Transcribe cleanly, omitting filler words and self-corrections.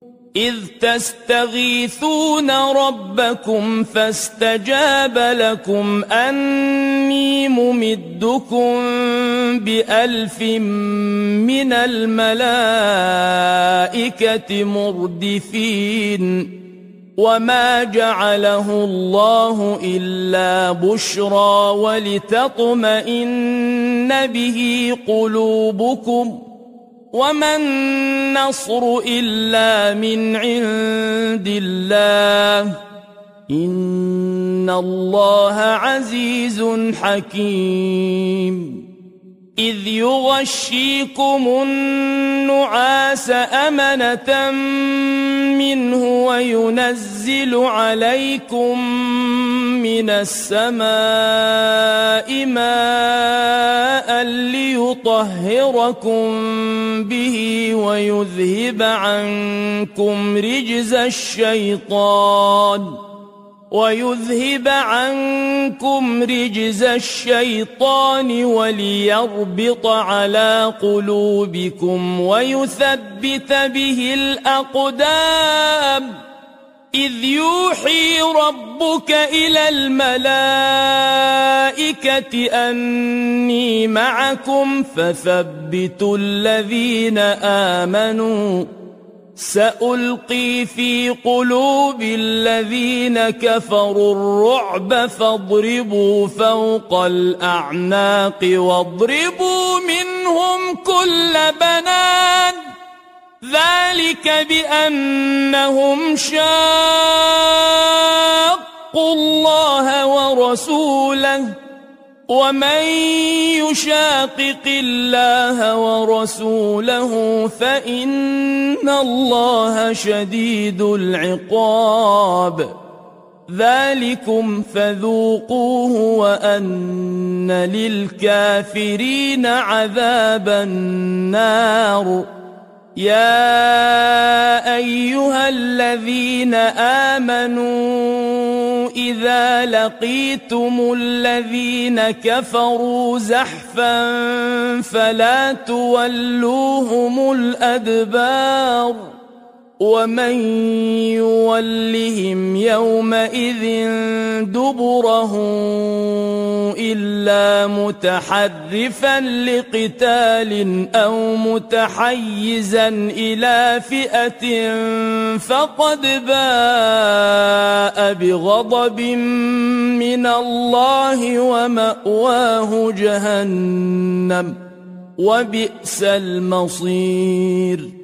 إذ تستغيثون ربكم فاستجاب لكم أني ممدكم ب1000 من الملائكة مردفين وما جعله الله إلا بشرى ولتطمئن به قلوبكم وما النصر إلا من عند الله إن الله عزيز حكيم إذ يغشيكم النعاس أمنة منه وينزل عليكم من السماء ماء ليطهركم به ويذهب عنكم رجز الشيطان وليربط على قلوبكم ويثبت به الأقدام إذ يوحي ربك إلى الملائكة أني معكم فثبتوا الذين آمنوا سألقي في قلوب الذين كفروا الرعب فاضربوا فوق الأعناق واضربوا منهم كل بنان ذلك بأنهم شاقوا الله ورسوله ومن يشاقق الله ورسوله فإن الله شديد العقاب ذلكم فذوقوه وأن للكافرين عذاب النار يا أيها الذين آمنوا إذا لقيتم الذين كفروا زحفا فلا تولوهم الأدبار ومن يولهم يومئذ دبره إلا متحرفا لقتال أو متحيزا إلى فئة فقد باء بغضب من الله ومأواه جهنم وبئس المصير